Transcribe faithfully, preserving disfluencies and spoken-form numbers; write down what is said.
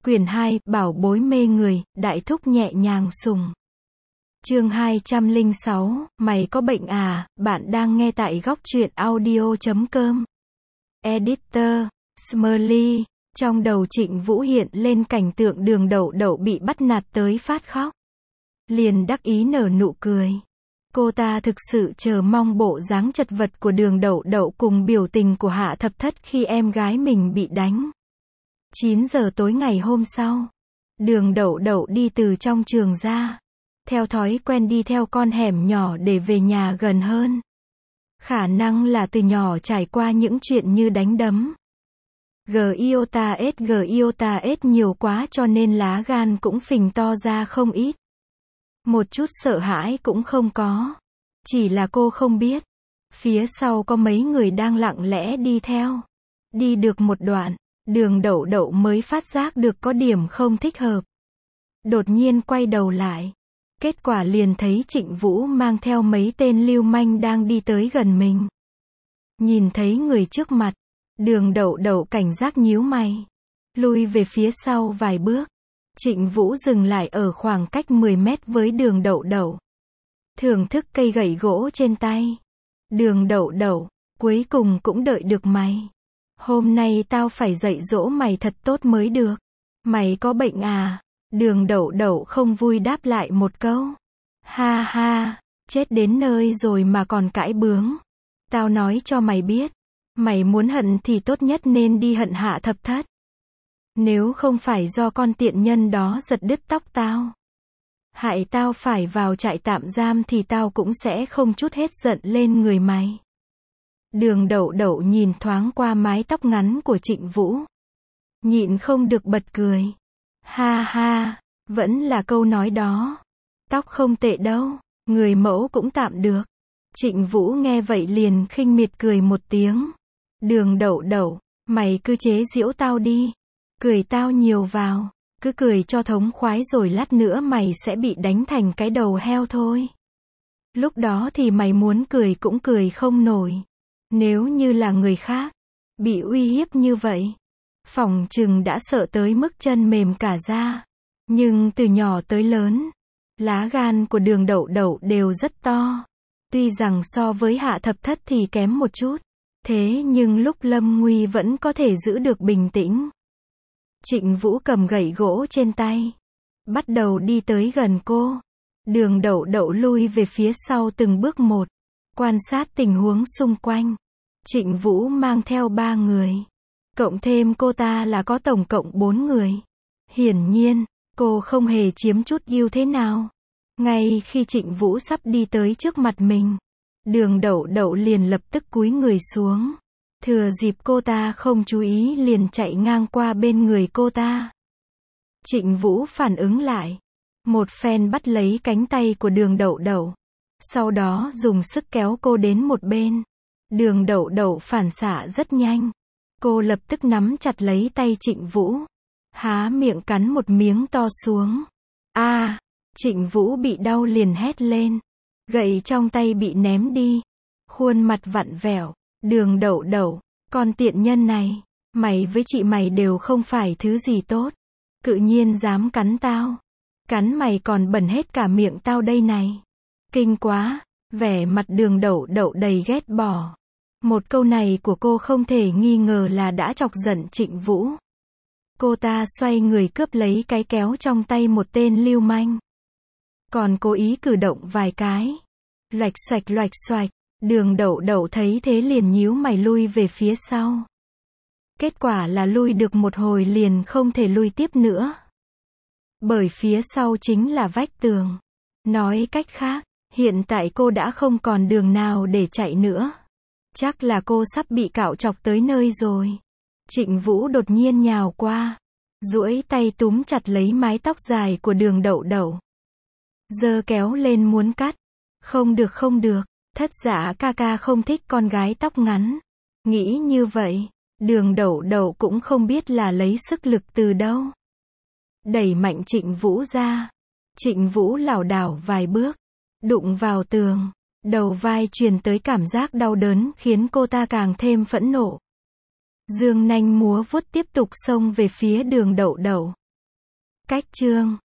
Quyển hai, Bảo bối mê người, đại thúc nhẹ nhàng sùng. Chương hai trăm lẻ sáu, mày có bệnh à, bạn đang nghe tại góc truyện audio chấm com. Editor, Smiley. Trong đầu Trịnh Vũ hiện lên cảnh tượng Đường Đậu Đậu bị bắt nạt tới phát khóc. Liền đắc ý nở nụ cười. Cô ta thực sự chờ mong bộ dáng chật vật của Đường Đậu Đậu cùng biểu tình của Hạ Thập Thất khi em gái mình bị đánh. chín giờ tối ngày hôm sau, Đường Đậu Đậu đi từ trong trường ra. Theo thói quen đi theo con hẻm nhỏ để về nhà gần hơn. Khả năng là từ nhỏ trải qua những chuyện như đánh đấm. Giota S Giota S nhiều quá cho nên lá gan cũng phình to ra không ít. Một chút sợ hãi cũng không có. Chỉ là cô không biết. Phía sau có mấy người đang lặng lẽ đi theo. Đi được một đoạn, Đường Đậu Đậu mới phát giác được có điểm không thích hợp. Đột nhiên quay đầu lại. Kết quả liền thấy Trịnh Vũ mang theo mấy tên lưu manh đang đi tới gần mình. Nhìn thấy người trước mặt, Đường Đậu Đậu cảnh giác nhíu mày. Lui về phía sau vài bước. Trịnh Vũ dừng lại ở khoảng cách mười mét với Đường Đậu Đậu. Thưởng thức cây gậy gỗ trên tay. Đường Đậu Đậu, cuối cùng cũng đợi được mày. Hôm nay tao phải dạy dỗ mày thật tốt mới được. Mày có bệnh à? Đường Đậu Đậu không vui đáp lại một câu. Ha ha, chết đến nơi rồi mà còn cãi bướng. Tao nói cho mày biết. Mày muốn hận thì tốt nhất nên đi hận Hạ Thập Thất. Nếu không phải do con tiện nhân đó giật đứt tóc tao, hại tao phải vào trại tạm giam thì tao cũng sẽ không chút hết giận lên người mày. Đường Đậu Đậu nhìn thoáng qua mái tóc ngắn của Trịnh Vũ. Nhịn không được bật cười. Ha ha, vẫn là câu nói đó. Tóc không tệ đâu, người mẫu cũng tạm được. Trịnh Vũ nghe vậy liền khinh miệt cười một tiếng. Đường Đậu Đậu, mày cứ chế giễu tao đi. Cười tao nhiều vào. Cứ cười cho thống khoái rồi lát nữa mày sẽ bị đánh thành cái đầu heo thôi. Lúc đó thì mày muốn cười cũng cười không nổi. Nếu như là người khác, bị uy hiếp như vậy, phỏng chừng đã sợ tới mức chân mềm cả ra. Nhưng từ nhỏ tới lớn, lá gan của Đường Đậu Đậu đều rất to. Tuy rằng so với Hạ Thập Thất thì kém một chút. Thế nhưng lúc lâm nguy vẫn có thể giữ được bình tĩnh. Trịnh Vũ cầm gậy gỗ trên tay. Bắt đầu đi tới gần cô. Đường Đậu Đậu lui về phía sau từng bước một. Quan sát tình huống xung quanh. Trịnh Vũ mang theo ba người. Cộng thêm cô ta là có tổng cộng bốn người. Hiển nhiên, cô không hề chiếm chút ưu thế nào. Ngay khi Trịnh Vũ sắp đi tới trước mặt mình, Đường Đậu Đậu liền lập tức cúi người xuống. Thừa dịp cô ta không chú ý liền chạy ngang qua bên người cô ta. Trịnh Vũ phản ứng lại. Một phen bắt lấy cánh tay của Đường Đậu Đậu. Sau đó dùng sức kéo cô đến một bên. Đường Đậu Đậu phản xạ rất nhanh. Cô lập tức nắm chặt lấy tay Trịnh Vũ. Há miệng cắn một miếng to xuống. A, à, Trịnh Vũ bị đau liền hét lên. Gậy trong tay bị ném đi. Khuôn mặt vặn vẹo. Đường Đậu Đậu, con tiện nhân này, mày với chị mày đều không phải thứ gì tốt. Cự nhiên dám cắn tao. Cắn mày còn bẩn hết cả miệng tao đây này. Kinh quá, vẻ mặt Đường Đậu Đậu đầy ghét bỏ. Một câu này của cô không thể nghi ngờ là đã chọc giận Trịnh Vũ. Cô ta xoay người cướp lấy cái kéo trong tay một tên lưu manh. Còn cố ý cử động vài cái. Loạch xoạch loạch xoạch. Đường Đậu Đậu thấy thế liền nhíu mày lui về phía sau. Kết quả là lui được một hồi liền không thể lui tiếp nữa. Bởi phía sau chính là vách tường. Nói cách khác, hiện tại cô đã không còn đường nào để chạy nữa. Chắc là cô sắp bị cạo chọc tới nơi rồi. Trịnh Vũ đột nhiên nhào qua. Duỗi tay túm chặt lấy mái tóc dài của Đường Đậu Đậu. Giơ kéo lên muốn cắt. Không được không được. Thất giả ca ca không thích con gái tóc ngắn. Nghĩ như vậy, Đường Đậu Đậu cũng không biết là lấy sức lực từ đâu. Đẩy mạnh Trịnh Vũ ra. Trịnh Vũ lảo đảo vài bước. Đụng vào tường. Đầu vai truyền tới cảm giác đau đớn khiến cô ta càng thêm phẫn nộ. Dương nanh múa vuốt tiếp tục xông về phía Đường Đậu Đậu. Cách chương